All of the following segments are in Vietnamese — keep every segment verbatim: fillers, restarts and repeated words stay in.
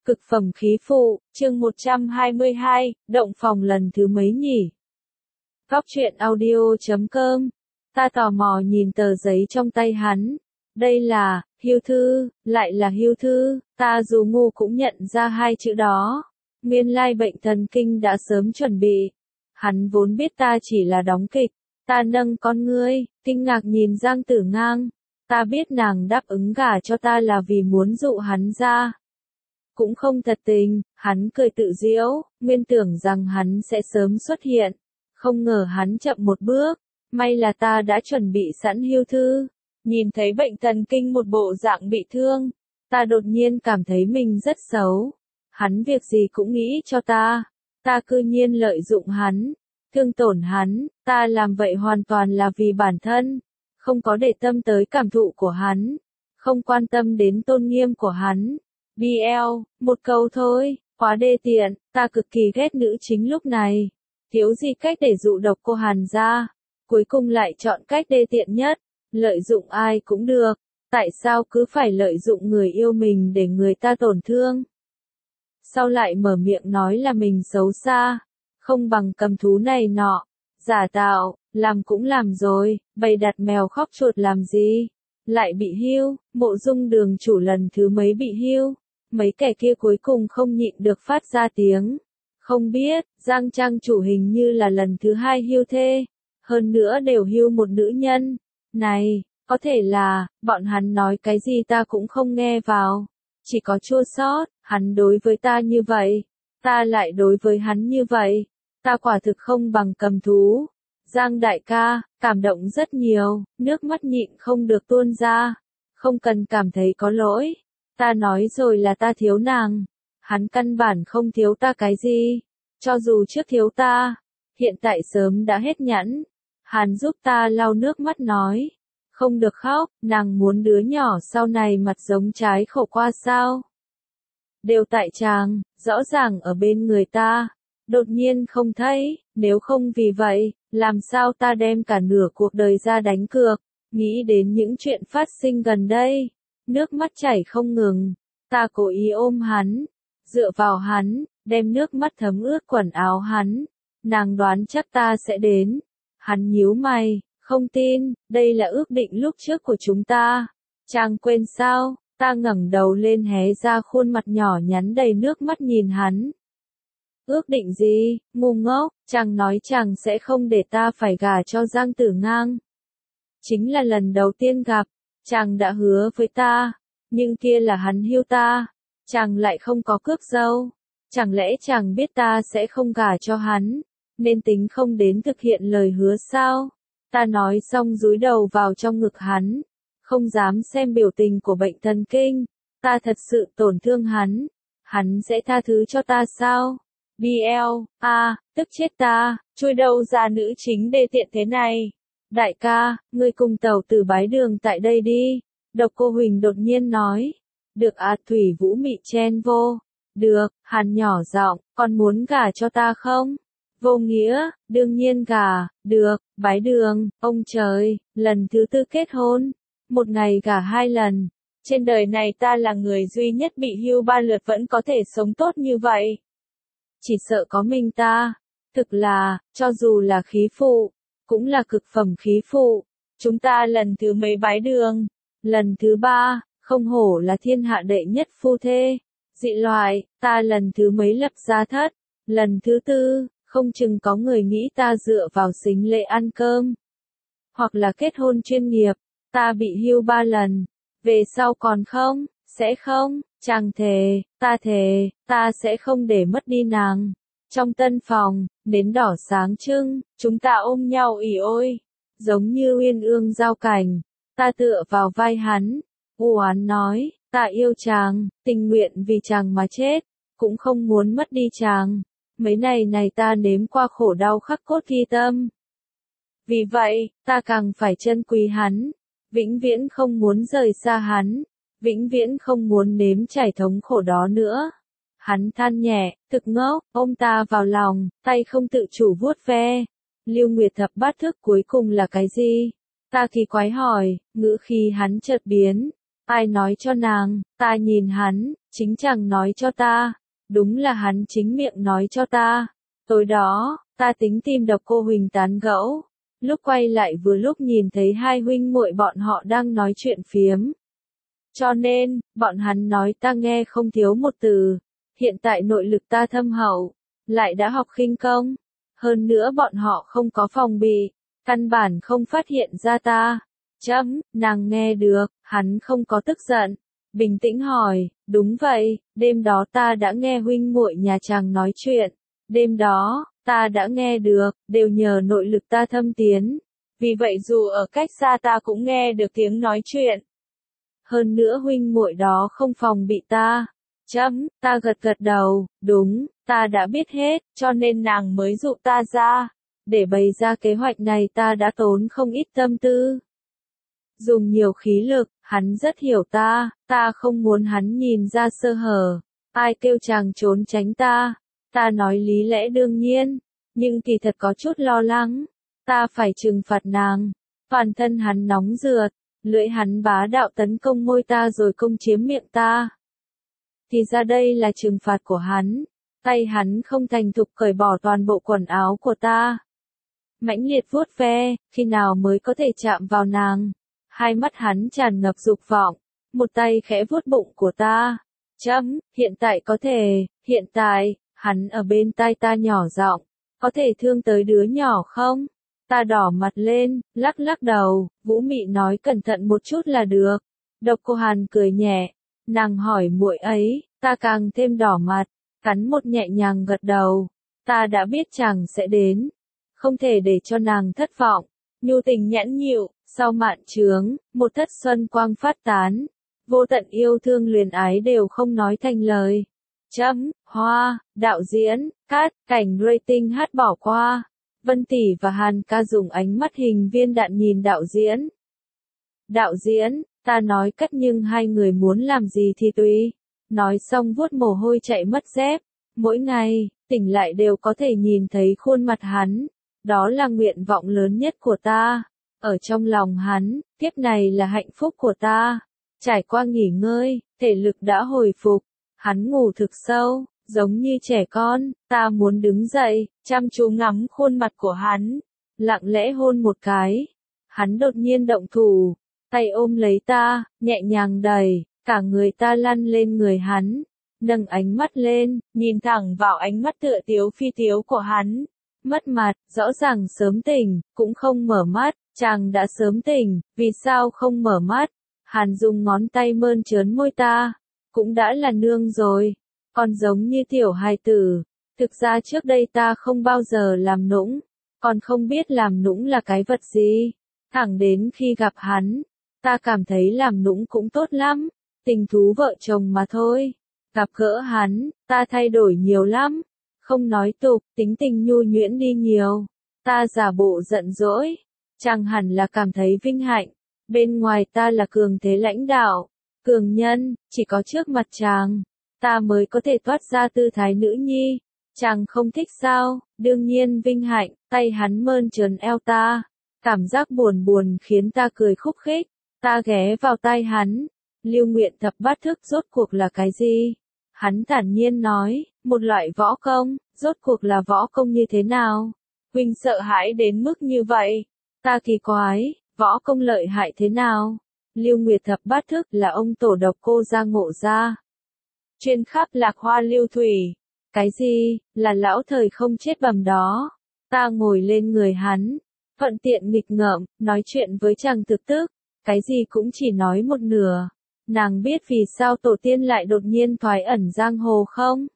Cực phẩm khí phụ, chương một trăm hai mươi hai, động phòng lần thứ mấy nhỉ? Góc truyện audio chấm com. Ta tò mò nhìn tờ giấy trong tay hắn. Đây là, hưu thư, lại là hưu thư, ta dù ngu cũng nhận ra hai chữ đó. Nguyên lai bệnh thần kinh đã sớm chuẩn bị. Hắn vốn biết ta chỉ là đóng kịch. Ta nâng con ngươi, kinh ngạc nhìn Giang Tử Ngang. Ta biết nàng đáp ứng gả cho ta là vì muốn dụ hắn ra. Cũng không thật tình, hắn cười tự giễu, nguyên tưởng rằng hắn sẽ sớm xuất hiện. Không ngờ hắn chậm một bước, may là ta đã chuẩn bị sẵn hưu thư. Nhìn thấy bệnh thần kinh một bộ dạng bị thương, ta đột nhiên cảm thấy mình rất xấu. Hắn việc gì cũng nghĩ cho ta, ta cư nhiên lợi dụng hắn, thương tổn hắn, ta làm vậy hoàn toàn là vì bản thân, không có để tâm tới cảm thụ của hắn, không quan tâm đến tôn nghiêm của hắn. bê lờ, một câu thôi, quá đê tiện, ta cực kỳ ghét nữ chính lúc này. Thiếu gì cách để dụ độc cô Hàn ra, cuối cùng lại chọn cách đê tiện nhất, lợi dụng ai cũng được, tại sao cứ phải lợi dụng người yêu mình để người ta tổn thương? Sau lại mở miệng nói là mình xấu xa, không bằng cầm thú này nọ, giả tạo, làm cũng làm rồi, bày đặt mèo khóc chuột làm gì? Lại bị hưu, Mộ Dung Đường chủ lần thứ mấy bị hưu, mấy kẻ kia cuối cùng không nhịn được phát ra tiếng. Không biết, Giang Trang chủ hình như là lần thứ hai hưu thê, hơn nữa đều hưu một nữ nhân. Này, có thể là, bọn hắn nói cái gì ta cũng không nghe vào, chỉ có chua xót, hắn đối với ta như vậy, ta lại đối với hắn như vậy, ta quả thực không bằng cầm thú. Giang đại ca, cảm động rất nhiều, nước mắt nhịn không được tuôn ra, không cần cảm thấy có lỗi, ta nói rồi là ta thiếu nàng, hắn căn bản không thiếu ta cái gì, cho dù trước thiếu ta, hiện tại sớm đã hết nhẫn. Hắn giúp ta lau nước mắt nói, không được khóc, nàng muốn đứa nhỏ sau này mặt giống trái khổ qua sao? Đều tại chàng, rõ ràng ở bên người ta, đột nhiên không thấy, nếu không vì vậy, làm sao ta đem cả nửa cuộc đời ra đánh cược, nghĩ đến những chuyện phát sinh gần đây, nước mắt chảy không ngừng, ta cố ý ôm hắn, dựa vào hắn, đem nước mắt thấm ướt quần áo hắn, nàng đoán chắc ta sẽ đến. Hắn nhíu mày, không tin, đây là ước định lúc trước của chúng ta. Chàng quên sao? Ta ngẩng đầu lên hé ra khuôn mặt nhỏ nhắn đầy nước mắt nhìn hắn. Ước định gì? Ngu ngốc, chàng nói chàng sẽ không để ta phải gả cho Giang Tử Ngang. Chính là lần đầu tiên gặp, chàng đã hứa với ta, nhưng kia là hắn hưu ta, chàng lại không có cướp dâu. Chẳng lẽ chàng biết ta sẽ không gả cho hắn, nên tính không đến thực hiện lời hứa sao? Ta nói xong dúi đầu vào trong ngực hắn, không dám xem biểu tình của bệnh thần kinh, ta thật sự tổn thương hắn, hắn sẽ tha thứ cho ta sao? bê lờ, a, tức chết ta, chui đâu ra nữ chính đê tiện thế này? Đại ca, ngươi cùng Tẩu Tử bái đường tại đây đi, Độc Cô Huỳnh đột nhiên nói. Được à, Thủy Vũ mị chen vô. Được, hắn nhỏ giọng, còn muốn gả cho ta không? Vô nghĩa, đương nhiên gả, được, bái đường, ông trời, lần thứ tư kết hôn, một ngày gả hai lần. Trên đời này ta là người duy nhất bị hưu ba lượt vẫn có thể sống tốt như vậy. Chỉ sợ có mình ta, thực là, cho dù là khí phụ, cũng là cực phẩm khí phụ. Chúng ta lần thứ mấy bái đường? Lần thứ ba, không hổ là thiên hạ đệ nhất phu thê. Dị loại, ta lần thứ mấy lập gia thất? Lần thứ tư, không chừng có người nghĩ ta dựa vào sính lệ ăn cơm. Hoặc là kết hôn chuyên nghiệp, ta bị hưu ba lần. Về sau còn không, sẽ không, chàng thề, ta thề, ta sẽ không để mất đi nàng. Trong tân phòng, nến đỏ sáng trưng, chúng ta ôm nhau ỉ ôi, giống như uyên ương giao cảnh, ta tựa vào vai hắn, u oán nói, ta yêu chàng, tình nguyện vì chàng mà chết, cũng không muốn mất đi chàng, mấy ngày này ta nếm qua khổ đau khắc cốt ghi tâm. Vì vậy, ta càng phải trân quý hắn, vĩnh viễn không muốn rời xa hắn, vĩnh viễn không muốn nếm trải thống khổ đó nữa. Hắn than nhẹ, thực ngốc, ôm ta vào lòng, tay không tự chủ vuốt ve. Lưu Nguyệt thập bát thức cuối cùng là cái gì? Ta kỳ quái hỏi, ngữ khi hắn chợt biến, Ai nói cho nàng, ta nhìn hắn, chính chàng nói cho ta. Đúng là hắn chính miệng nói cho ta. Tối đó, ta tính tìm Độc Cô Huỳnh tán gẫu. Lúc quay lại vừa lúc nhìn thấy hai huynh muội bọn họ đang nói chuyện phiếm. Cho nên, bọn hắn nói ta nghe không thiếu một từ. Hiện tại nội lực ta thâm hậu, lại đã học khinh công. Hơn nữa bọn họ không có phòng bị, căn bản không phát hiện ra ta. Chấm, nàng nghe được, hắn không có tức giận. Bình tĩnh hỏi, đúng vậy, đêm đó ta đã nghe huynh muội nhà chàng nói chuyện. Đêm đó, ta đã nghe được, đều nhờ nội lực ta thâm tiến. Vì vậy dù ở cách xa ta cũng nghe được tiếng nói chuyện. Hơn nữa huynh muội đó không phòng bị ta. Chấm, ta gật gật đầu, đúng, ta đã biết hết, cho nên nàng mới dụ ta ra. Để bày ra kế hoạch này ta đã tốn không ít tâm tư. Dùng nhiều khí lực, hắn rất hiểu ta, ta không muốn hắn nhìn ra sơ hở. Ai kêu chàng trốn tránh ta? Ta nói lý lẽ đương nhiên, nhưng kỳ thật có chút lo lắng. Ta phải trừng phạt nàng. Toàn thân hắn nóng rượt, lưỡi hắn bá đạo tấn công môi ta rồi công chiếm miệng ta. Thì ra đây là trừng phạt của hắn. Tay hắn không thành thục cởi bỏ toàn bộ quần áo của ta. Mãnh liệt vuốt ve, khi nào mới có thể chạm vào nàng. Hai mắt hắn tràn ngập dục vọng, một tay khẽ vuốt bụng của ta. Chấm, hiện tại có thể, hiện tại, hắn ở bên tai ta nhỏ giọng, có thể thương tới đứa nhỏ không? Ta đỏ mặt lên, lắc lắc đầu, Vũ Mị nói cẩn thận một chút là được. Độc Cô Hàn cười nhẹ, nàng hỏi muội ấy, ta càng thêm đỏ mặt, cắn một nhẹ nhàng gật đầu. Ta đã biết chàng sẽ đến, không thể để cho nàng thất vọng. Nhu tình nhẫn nhịu, sau mạn trướng, một thất xuân quang phát tán. Vô tận yêu thương luyến ái đều không nói thành lời. Chấm, hoa, đạo diễn, cát, cảnh rating hát bỏ qua. Vân Tỷ và Hàn ca dùng ánh mắt hình viên đạn nhìn đạo diễn. Đạo diễn, ta nói cắt nhưng hai người muốn làm gì thì tùy. Nói xong vuốt mồ hôi chạy mất dép. Mỗi ngày, tỉnh lại đều có thể nhìn thấy khuôn mặt hắn. Đó là nguyện vọng lớn nhất của ta. Ở trong lòng hắn, kiếp này là hạnh phúc của ta. Trải qua nghỉ ngơi, thể lực đã hồi phục. Hắn ngủ thực sâu, giống như trẻ con. Ta muốn đứng dậy, chăm chú ngắm khuôn mặt của hắn. Lặng lẽ hôn một cái. Hắn đột nhiên động thủ. Tay ôm lấy ta, nhẹ nhàng đẩy. Cả người ta lăn lên người hắn. Nâng ánh mắt lên, nhìn thẳng vào ánh mắt tựa tiếu phi tiếu của hắn. Mất mặt, rõ ràng sớm tỉnh, cũng không mở mắt. Chàng đã sớm tỉnh, vì sao không mở mắt? Hàn dùng ngón tay mơn trớn môi ta. Cũng đã là nương rồi. Còn giống như tiểu hài tử. Thực ra trước đây ta không bao giờ làm nũng. Còn không biết làm nũng là cái vật gì. Thẳng đến khi gặp hắn. Ta cảm thấy làm nũng cũng tốt lắm. Tình thú vợ chồng mà thôi. Gặp gỡ hắn, ta thay đổi nhiều lắm. Không nói tục, tính tình nhu nhuyễn đi nhiều. Ta giả bộ giận dỗi. Chàng hẳn là cảm thấy vinh hạnh. Bên ngoài ta là cường thế lãnh đạo, cường nhân, chỉ có trước mặt chàng, ta mới có thể toát ra tư thái nữ nhi. Chàng không thích sao? Đương nhiên vinh hạnh. Tay hắn mơn trớn eo ta. Cảm giác buồn buồn khiến ta cười khúc khích. Ta ghé vào tai hắn. Lưu Nguyện Thập Bát Thức rốt cuộc là cái gì? Hắn thản nhiên nói, một loại võ công. Rốt cuộc là võ công như thế nào? Huynh sợ hãi đến mức như vậy. Ta kỳ quái, võ công lợi hại thế nào? Lưu Nguyệt Thập Bát Thức là ông tổ Độc Cô gia ngộ ra. Chuyên khắp lạc hoa lưu thủy. Cái gì, là lão thời không chết bầm đó. Ta ngồi lên người hắn, thuận tiện nghịch ngợm, nói chuyện với chàng thực tức. Cái gì cũng chỉ nói một nửa. Nàng biết vì sao tổ tiên lại đột nhiên thoái ẩn giang hồ không?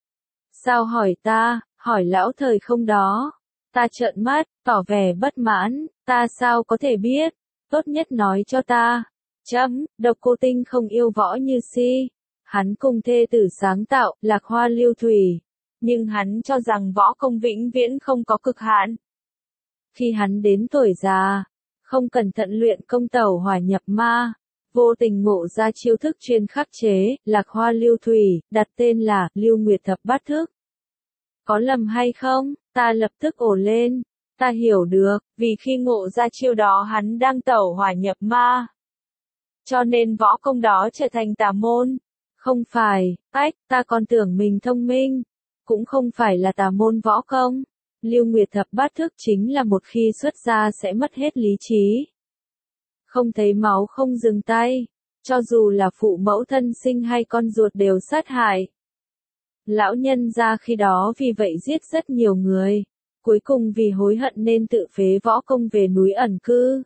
Sao hỏi ta, hỏi lão thời không đó. Ta trợn mắt, tỏ vẻ bất mãn, ta sao có thể biết, tốt nhất nói cho ta. Chấm, Độc Cô Tinh không yêu võ như si. Hắn cùng thê tử sáng tạo, lạc hoa lưu thủy. Nhưng hắn cho rằng võ công vĩnh viễn không có cực hạn. Khi hắn đến tuổi già, không cẩn thận luyện công tẩu hỏa nhập ma, vô tình ngộ ra chiêu thức chuyên khắc chế, lạc hoa lưu thủy, đặt tên là Lưu Nguyệt Thập Bát Thức. Có lầm hay không? Ta lập tức ồ lên. Ta hiểu được, vì khi ngộ ra chiêu đó hắn đang tẩu hỏa nhập ma. cho nên võ công đó trở thành tà môn. Không phải, ách, ta còn tưởng mình thông minh, cũng không phải là tà môn võ công. Lưu Nguyệt thập bát thức chính là một khi xuất ra sẽ mất hết lý trí. Không thấy máu không dừng tay, cho dù là phụ mẫu thân sinh hay con ruột đều sát hại. Lão nhân gia khi đó vì vậy giết rất nhiều người, cuối cùng vì hối hận nên tự phế võ công về núi ẩn cư.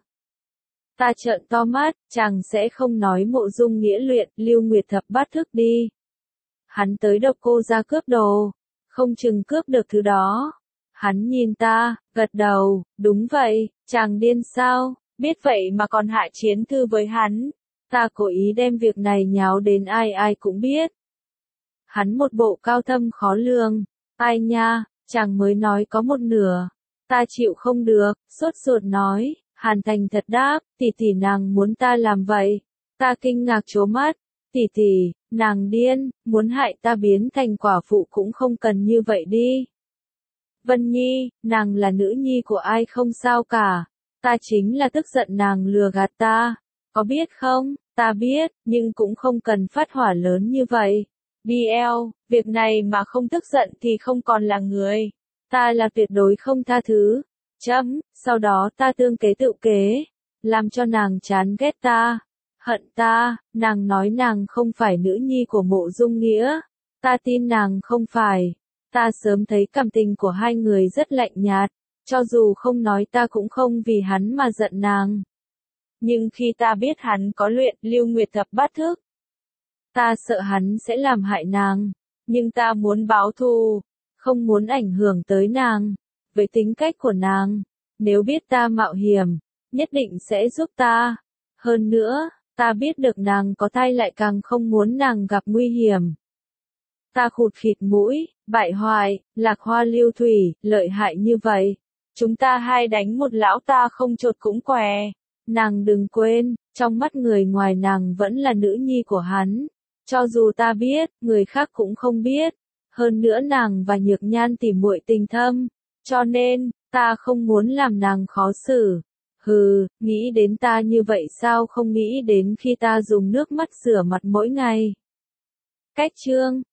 Ta trợn to mắt, chàng sẽ không nói mộ dung nghĩa luyện, Lưu Nguyệt thập bát thức đi. Hắn tới độc cô ra cướp đồ, không chừng cướp được thứ đó. Hắn nhìn ta, gật đầu, đúng vậy, chàng điên sao, biết vậy mà còn hạ chiến thư với hắn. Ta cố ý đem việc này nháo đến ai ai cũng biết. Hắn một bộ cao thâm khó lường, ai nha, chàng mới nói có một nửa. Ta chịu không được, sốt ruột nói, Hàn Thành thật đáp, tỷ tỷ nàng muốn ta làm vậy. Ta kinh ngạc trố mắt, tỷ tỷ, nàng điên, muốn hại ta biến thành quả phụ cũng không cần như vậy đi. Vân Nhi, nàng là nữ nhi của ai không sao cả, ta chính là tức giận nàng lừa gạt ta, có biết không, ta biết, nhưng cũng không cần phát hỏa lớn như vậy. bê lờ, việc này mà không tức giận thì không còn là người, ta là tuyệt đối không tha thứ. Chấm, sau đó ta tương kế tự kế, làm cho nàng chán ghét ta, hận ta, nàng nói nàng không phải nữ nhi của Mộ Dung Nghĩa, ta tin nàng không phải. Ta sớm thấy cảm tình của hai người rất lạnh nhạt, cho dù không nói ta cũng không vì hắn mà giận nàng. Nhưng khi ta biết hắn có luyện Lưu Nguyệt thập bát thức, ta sợ hắn sẽ làm hại nàng, nhưng ta muốn báo thù, không muốn ảnh hưởng tới nàng. Với tính cách của nàng, nếu biết ta mạo hiểm, nhất định sẽ giúp ta. Hơn nữa, ta biết được nàng có thai lại càng không muốn nàng gặp nguy hiểm. Ta khụt khịt mũi, bại hoại, Lạc Hoa Lưu Thủy, lợi hại như vậy. Chúng ta hai đánh một lão ta không chột cũng què. Nàng đừng quên, trong mắt người ngoài nàng vẫn là nữ nhi của hắn. Cho dù ta biết, người khác cũng không biết. Hơn nữa nàng và Nhược Nhan tỉ muội tình thâm. Cho nên, ta không muốn làm nàng khó xử. Hừ, nghĩ đến ta như vậy sao không nghĩ đến khi ta dùng nước mắt rửa mặt mỗi ngày. Cách chương